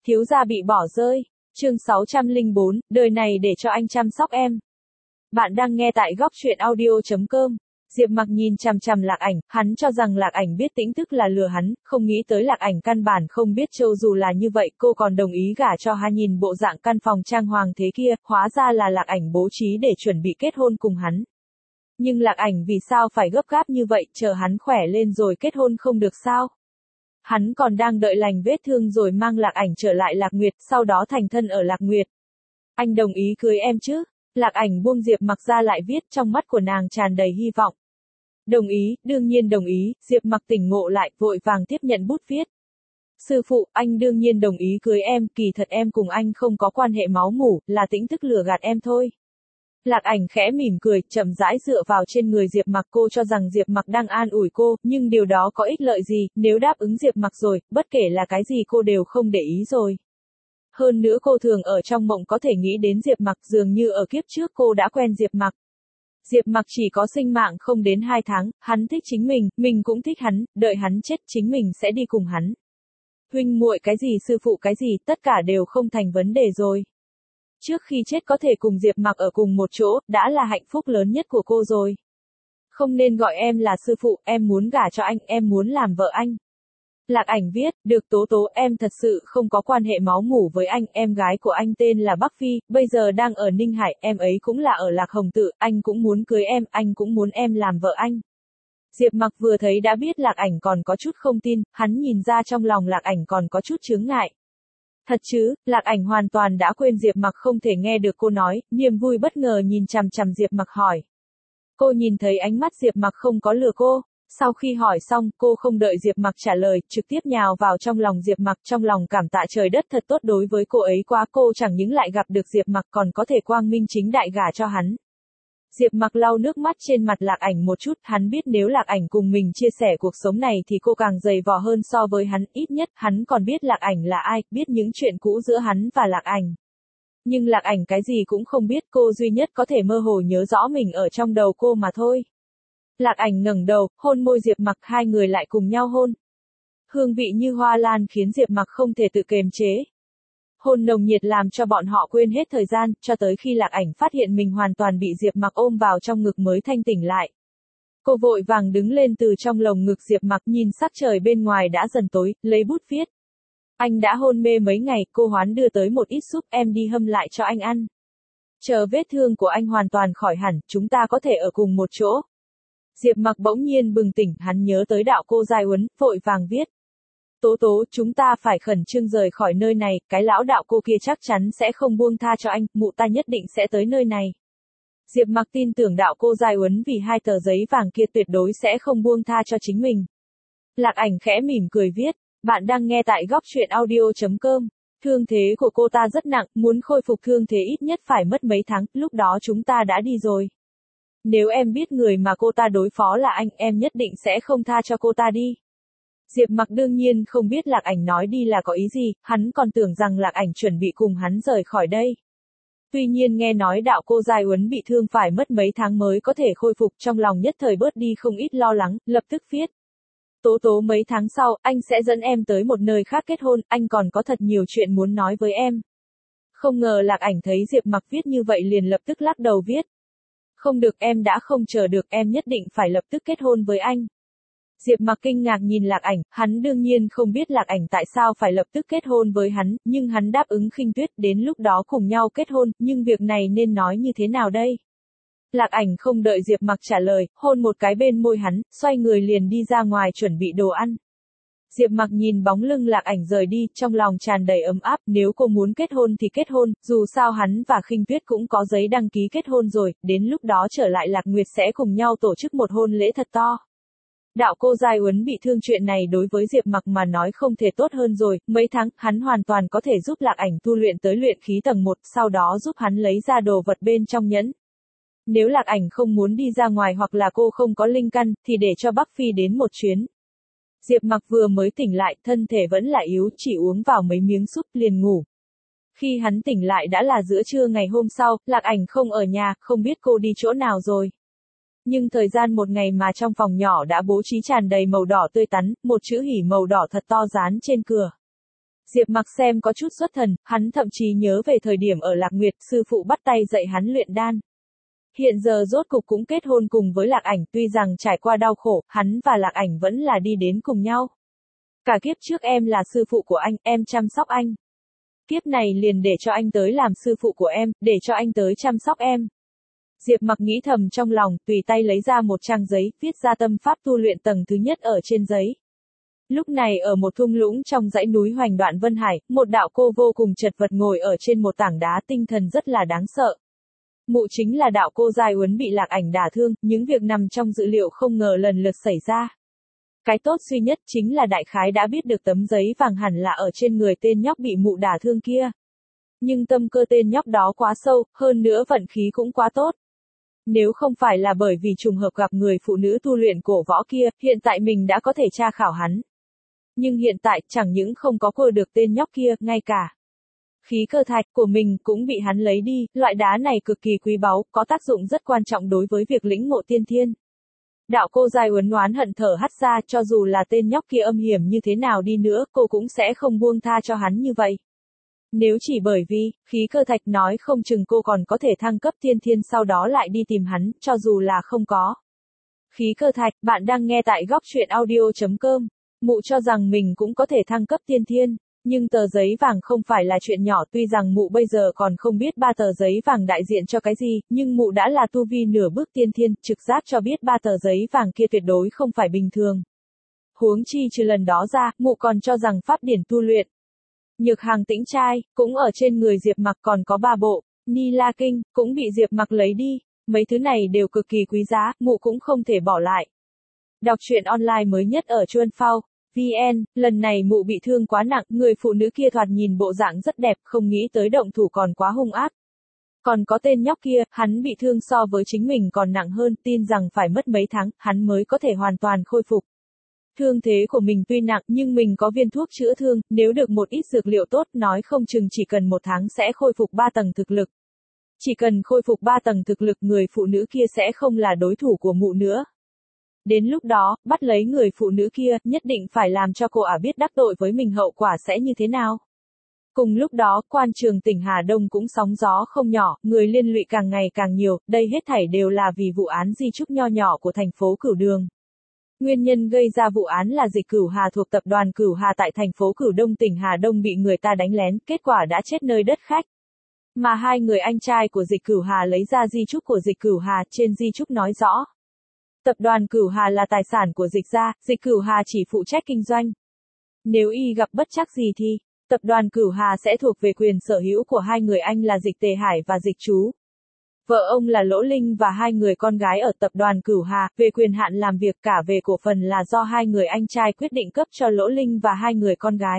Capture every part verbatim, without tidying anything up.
Thiếu gia bị bỏ rơi. Chương sáu trăm lẻ bốn, đời này để cho anh chăm sóc em. Bạn đang nghe tại góc truyện audio chấm com. Diệp Mặc nhìn chằm chằm Lạc Ảnh, hắn cho rằng Lạc Ảnh biết Tĩnh Tức là lừa hắn, không nghĩ tới Lạc Ảnh căn bản không biết cho dù là như vậy cô còn đồng ý gả cho hắn. Nhìn bộ dạng căn phòng trang hoàng thế kia, hóa ra là Lạc Ảnh bố trí để chuẩn bị kết hôn cùng hắn. Nhưng Lạc Ảnh vì sao phải gấp gáp như vậy, chờ hắn khỏe lên rồi kết hôn không được sao? Hắn còn đang đợi lành vết thương rồi mang Lạc Ảnh trở lại Lạc Nguyệt, sau đó thành thân ở Lạc Nguyệt. Anh đồng ý cưới em chứ? Lạc Ảnh buông Diệp Mặc ra lại viết, trong mắt của nàng tràn đầy hy vọng. Đồng ý, đương nhiên đồng ý. Diệp Mặc tỉnh ngộ lại, vội vàng tiếp nhận bút viết. Sư phụ, anh đương nhiên đồng ý cưới em, kỳ thật em cùng anh không có quan hệ máu mủ, là Tĩnh Tức lừa gạt em thôi. Lạc Ảnh khẽ mỉm cười, chậm rãi dựa vào trên người Diệp Mặc. Cô cho rằng Diệp Mặc đang an ủi cô, nhưng điều đó có ích lợi gì, nếu đáp ứng Diệp Mặc rồi, bất kể là cái gì cô đều không để ý rồi. Hơn nữa cô thường ở trong mộng có thể nghĩ đến Diệp Mặc, dường như ở kiếp trước cô đã quen Diệp Mặc. Diệp Mặc chỉ có sinh mạng không đến hai tháng, hắn thích chính mình, mình cũng thích hắn, đợi hắn chết chính mình sẽ đi cùng hắn. Huynh muội cái gì sư phụ cái gì, tất cả đều không thành vấn đề rồi. Trước khi chết có thể cùng Diệp Mặc ở cùng một chỗ, đã là hạnh phúc lớn nhất của cô rồi. Không nên gọi em là sư phụ, em muốn gả cho anh, em muốn làm vợ anh. Lạc Ảnh viết, được Tố Tố, em thật sự không có quan hệ máu mủ với anh, em gái của anh tên là Bắc Phi, bây giờ đang ở Ninh Hải, em ấy cũng là ở Lạc Hồng Tự, anh cũng muốn cưới em, anh cũng muốn em làm vợ anh. Diệp Mặc vừa thấy đã biết Lạc Ảnh còn có chút không tin, hắn nhìn ra trong lòng Lạc Ảnh còn có chút chướng ngại. Thật chứ, Lạc Ảnh hoàn toàn đã quên Diệp Mặc không thể nghe được cô nói, niềm vui bất ngờ nhìn chằm chằm Diệp Mặc hỏi. Cô nhìn thấy ánh mắt Diệp Mặc không có lừa cô. Sau khi hỏi xong, cô không đợi Diệp Mặc trả lời, trực tiếp nhào vào trong lòng Diệp Mặc, trong lòng cảm tạ trời đất thật tốt đối với cô ấy quá, cô chẳng những lại gặp được Diệp Mặc còn có thể quang minh chính đại gả cho hắn. Diệp Mặc lau nước mắt trên mặt Lạc Ảnh một chút, hắn biết nếu Lạc Ảnh cùng mình chia sẻ cuộc sống này thì cô càng dày vò hơn so với hắn, ít nhất hắn còn biết Lạc Ảnh là ai, biết những chuyện cũ giữa hắn và Lạc Ảnh. Nhưng Lạc Ảnh cái gì cũng không biết, cô duy nhất có thể mơ hồ nhớ rõ mình ở trong đầu cô mà thôi. Lạc Ảnh ngẩng đầu, hôn môi Diệp Mặc, hai người lại cùng nhau hôn. Hương vị như hoa lan khiến Diệp Mặc không thể tự kiềm chế. Hôn nồng nhiệt làm cho bọn họ quên hết thời gian, cho tới khi Lạc Ảnh phát hiện mình hoàn toàn bị Diệp Mặc ôm vào trong ngực mới thanh tỉnh lại. Cô vội vàng đứng lên từ trong lồng ngực Diệp Mặc, nhìn sắc trời bên ngoài đã dần tối, lấy bút viết. Anh đã hôn mê mấy ngày, cô Hoán đưa tới một ít súp, em đi hâm lại cho anh ăn. Chờ vết thương của anh hoàn toàn khỏi hẳn, chúng ta có thể ở cùng một chỗ. Diệp Mặc bỗng nhiên bừng tỉnh, hắn nhớ tới đạo cô Giai Uấn, vội vàng viết. Tố Tố, chúng ta phải khẩn trương rời khỏi nơi này, cái lão đạo cô kia chắc chắn sẽ không buông tha cho anh, mụ ta nhất định sẽ tới nơi này. Diệp Mặc tin tưởng đạo cô Giai Uấn vì hai tờ giấy vàng kia tuyệt đối sẽ không buông tha cho chính mình. Lạc Ảnh khẽ mỉm cười viết, bạn đang nghe tại góc truyện audio chấm com. Thương thế của cô ta rất nặng, muốn khôi phục thương thế ít nhất phải mất mấy tháng, lúc đó chúng ta đã đi rồi. Nếu em biết người mà cô ta đối phó là anh, em nhất định sẽ không tha cho cô ta đi. Diệp Mặc đương nhiên không biết Lạc Ảnh nói đi là có ý gì, hắn còn tưởng rằng Lạc Ảnh chuẩn bị cùng hắn rời khỏi đây. Tuy nhiên nghe nói đạo cô Giai Uấn bị thương phải mất mấy tháng mới có thể khôi phục, trong lòng nhất thời bớt đi không ít lo lắng, lập tức viết. Tố Tố, mấy tháng sau, anh sẽ dẫn em tới một nơi khác kết hôn, anh còn có thật nhiều chuyện muốn nói với em. Không ngờ Lạc Ảnh thấy Diệp Mặc viết như vậy liền lập tức lắc đầu viết. Không được, em đã không chờ được, em nhất định phải lập tức kết hôn với anh. Diệp Mặc kinh ngạc nhìn Lạc Ảnh, hắn đương nhiên không biết Lạc Ảnh tại sao phải lập tức kết hôn với hắn, nhưng hắn đáp ứng Khinh Tuyết, đến lúc đó cùng nhau kết hôn, nhưng việc này nên nói như thế nào đây? Lạc Ảnh không đợi Diệp Mặc trả lời, hôn một cái bên môi hắn, xoay người liền đi ra ngoài chuẩn bị đồ ăn. Diệp Mặc nhìn bóng lưng Lạc Ảnh rời đi, trong lòng tràn đầy ấm áp, nếu cô muốn kết hôn thì kết hôn, dù sao hắn và Khinh Tuyết cũng có giấy đăng ký kết hôn rồi, đến lúc đó trở lại Lạc Nguyệt sẽ cùng nhau tổ chức một hôn lễ thật to. Đạo cô Giai Uấn bị thương, chuyện này đối với Diệp Mặc mà nói không thể tốt hơn rồi, mấy tháng, hắn hoàn toàn có thể giúp Lạc Ảnh tu luyện tới luyện khí tầng một, sau đó giúp hắn lấy ra đồ vật bên trong nhẫn. Nếu Lạc Ảnh không muốn đi ra ngoài hoặc là cô không có linh căn, thì để cho Bắc Phi đến một chuyến. Diệp Mặc vừa mới tỉnh lại, thân thể vẫn là yếu, chỉ uống vào mấy miếng súp liền ngủ. Khi hắn tỉnh lại đã là giữa trưa ngày hôm sau, Lạc Ảnh không ở nhà, không biết cô đi chỗ nào rồi. Nhưng thời gian một ngày mà trong phòng nhỏ đã bố trí tràn đầy màu đỏ tươi tắn, một chữ hỉ màu đỏ thật to dán trên cửa. Diệp Mặc xem có chút xuất thần, hắn thậm chí nhớ về thời điểm ở Lạc Nguyệt, sư phụ bắt tay dạy hắn luyện đan. Hiện giờ rốt cục cũng kết hôn cùng với Lạc Ảnh, tuy rằng trải qua đau khổ, hắn và Lạc Ảnh vẫn là đi đến cùng nhau. Cả kiếp trước em là sư phụ của anh, em chăm sóc anh. Kiếp này liền để cho anh tới làm sư phụ của em, để cho anh tới chăm sóc em. Diệp Mặc nghĩ thầm trong lòng, tùy tay lấy ra một trang giấy, viết ra tâm pháp tu luyện tầng thứ nhất ở trên giấy. Lúc này ở một thung lũng trong dãy núi Hoành Đoạn Vân Hải, một đạo cô vô cùng chật vật ngồi ở trên một tảng đá, tinh thần rất là đáng sợ. Mụ chính là đạo cô Giai Uấn bị Lạc Ảnh đả thương, những việc nằm trong dự liệu không ngờ lần lượt xảy ra. Cái tốt duy nhất chính là đại khái đã biết được tấm giấy vàng hẳn là ở trên người tên nhóc bị mụ đả thương kia. Nhưng tâm cơ tên nhóc đó quá sâu, hơn nữa vận khí cũng quá tốt. Nếu không phải là bởi vì trùng hợp gặp người phụ nữ tu luyện cổ võ kia, hiện tại mình đã có thể tra khảo hắn. Nhưng hiện tại, chẳng những không có cô được tên nhóc kia, ngay cả khí cơ thạch của mình cũng bị hắn lấy đi, loại đá này cực kỳ quý báu, có tác dụng rất quan trọng đối với việc lĩnh ngộ tiên thiên. Đạo cô Giai Uấn oán hận thở hắt ra, cho dù là tên nhóc kia âm hiểm như thế nào đi nữa, cô cũng sẽ không buông tha cho hắn như vậy. Nếu chỉ bởi vì, khí cơ thạch nói không chừng cô còn có thể thăng cấp tiên thiên sau đó lại đi tìm hắn, cho dù là không có. Khí cơ thạch, bạn đang nghe tại góc truyện audio chấm com. Mụ cho rằng mình cũng có thể thăng cấp tiên thiên. Nhưng tờ giấy vàng không phải là chuyện nhỏ, tuy rằng mụ bây giờ còn không biết ba tờ giấy vàng đại diện cho cái gì, nhưng mụ đã là tu vi nửa bước tiên thiên, trực giác cho biết ba tờ giấy vàng kia tuyệt đối không phải bình thường. Huống chi trừ lần đó ra, mụ còn cho rằng pháp điển tu luyện. Nhược hàng tĩnh trai, cũng ở trên người Diệp Mặc còn có ba bộ, Ni La Kinh, cũng bị Diệp Mặc lấy đi, mấy thứ này đều cực kỳ quý giá, mụ cũng không thể bỏ lại. Đọc truyện online mới nhất ở Chuan Phao. vê en, lần này mụ bị thương quá nặng, người phụ nữ kia thoạt nhìn bộ dạng rất đẹp, không nghĩ tới động thủ còn quá hung ác. Còn có tên nhóc kia, hắn bị thương so với chính mình còn nặng hơn, tin rằng phải mất mấy tháng, hắn mới có thể hoàn toàn khôi phục. Thương thế của mình tuy nặng, nhưng mình có viên thuốc chữa thương, nếu được một ít dược liệu tốt, nói không chừng chỉ cần một tháng sẽ khôi phục ba tầng thực lực. Chỉ cần khôi phục ba tầng thực lực, người phụ nữ kia sẽ không là đối thủ của mụ nữa. Đến lúc đó, bắt lấy người phụ nữ kia, nhất định phải làm cho cô ả biết đắc tội với mình hậu quả sẽ như thế nào. Cùng lúc đó, quan trường tỉnh Hà Đông cũng sóng gió không nhỏ, người liên lụy càng ngày càng nhiều, đây hết thảy đều là vì vụ án di trúc nho nhỏ của thành phố Cửu Đường. Nguyên nhân gây ra vụ án là Dịch Cửu Hà thuộc tập đoàn Cửu Hà tại thành phố Cửu Đông tỉnh Hà Đông bị người ta đánh lén, kết quả đã chết nơi đất khách. Mà hai người anh trai của Dịch Cửu Hà lấy ra di trúc của Dịch Cửu Hà, trên di trúc nói rõ. Tập đoàn Cửu Hà là tài sản của Dịch gia, Dịch Cửu Hà chỉ phụ trách kinh doanh. Nếu y gặp bất trắc gì thì, tập đoàn Cửu Hà sẽ thuộc về quyền sở hữu của hai người anh là Dịch Tề Hải và Dịch Chú. Vợ ông là Lỗ Linh và hai người con gái ở tập đoàn Cửu Hà, về quyền hạn làm việc cả về cổ phần là do hai người anh trai quyết định cấp cho Lỗ Linh và hai người con gái.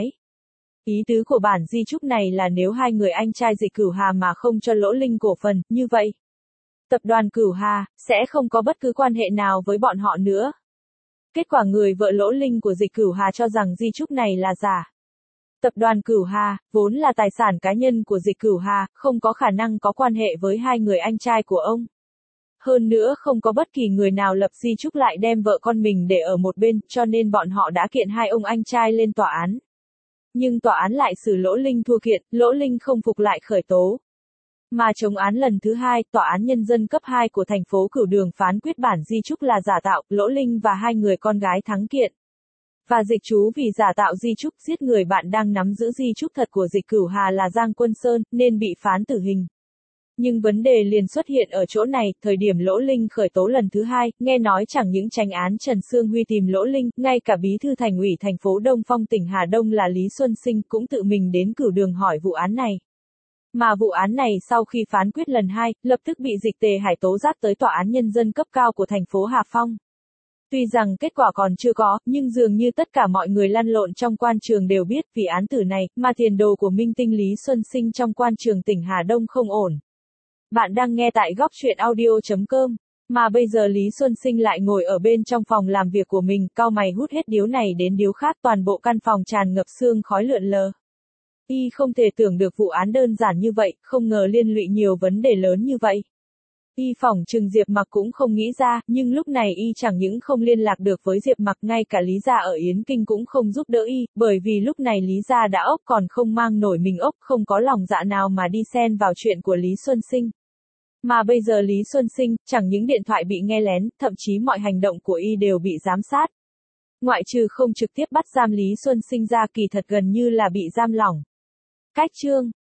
Ý tứ của bản di chúc này là nếu hai người anh trai Dịch Cửu Hà mà không cho Lỗ Linh cổ phần, như vậy, tập đoàn Cửu Hà sẽ không có bất cứ quan hệ nào với bọn họ nữa. Kết quả người vợ Lỗ Linh của Dịch Cửu Hà cho rằng di chúc này là giả. Tập đoàn Cửu Hà, vốn là tài sản cá nhân của Dịch Cửu Hà, không có khả năng có quan hệ với hai người anh trai của ông. Hơn nữa không có bất kỳ người nào lập di chúc lại đem vợ con mình để ở một bên, cho nên bọn họ đã kiện hai ông anh trai lên tòa án. Nhưng tòa án lại xử Lỗ Linh thua kiện, Lỗ Linh không phục lại khởi tố. Mà chống án lần thứ hai, tòa án nhân dân cấp hai của thành phố Cửu Đường phán quyết bản di chúc là giả tạo, Lỗ Linh và hai người con gái thắng kiện. Và Dịch Chú vì giả tạo di chúc giết người bạn đang nắm giữ di chúc thật của Dịch Cửu Hà là Giang Quân Sơn, nên bị phán tử hình. Nhưng vấn đề liền xuất hiện ở chỗ này, thời điểm Lỗ Linh khởi tố lần thứ hai, nghe nói chẳng những chánh án Trần Sương Huy tìm Lỗ Linh, ngay cả bí thư thành ủy thành phố Đông Phong tỉnh Hà Đông là Lý Xuân Sinh cũng tự mình đến Cửu Đường hỏi vụ án này. Mà vụ án này sau khi phán quyết lần hai, lập tức bị Dịch Tề Hải tố giác tới tòa án nhân dân cấp cao của thành phố Hà Phong. Tuy rằng kết quả còn chưa có, nhưng dường như tất cả mọi người lăn lộn trong quan trường đều biết vì án tử này, mà tiền đồ của minh tinh Lý Xuân Sinh trong quan trường tỉnh Hà Đông không ổn. Bạn đang nghe tại góc truyện audio chấm com. Mà bây giờ Lý Xuân Sinh lại ngồi ở bên trong phòng làm việc của mình, cau mày hút hết điếu này đến điếu khác, toàn bộ căn phòng tràn ngập sương khói lượn lờ. Y không thể tưởng được vụ án đơn giản như vậy, không ngờ liên lụy nhiều vấn đề lớn như vậy. Y phỏng chừng Diệp Mặc cũng không nghĩ ra, nhưng lúc này Y chẳng những không liên lạc được với Diệp Mặc, ngay cả Lý Gia ở Yến Kinh cũng không giúp đỡ Y, bởi vì lúc này Lý Gia đã ốc còn không mang nổi mình ốc, không có lòng dạ nào mà đi xen vào chuyện của Lý Xuân Sinh. Mà bây giờ Lý Xuân Sinh, chẳng những điện thoại bị nghe lén, thậm chí mọi hành động của Y đều bị giám sát. Ngoại trừ không trực tiếp bắt giam Lý Xuân Sinh ra, kỳ thật gần như là bị giam lỏng. Cách chương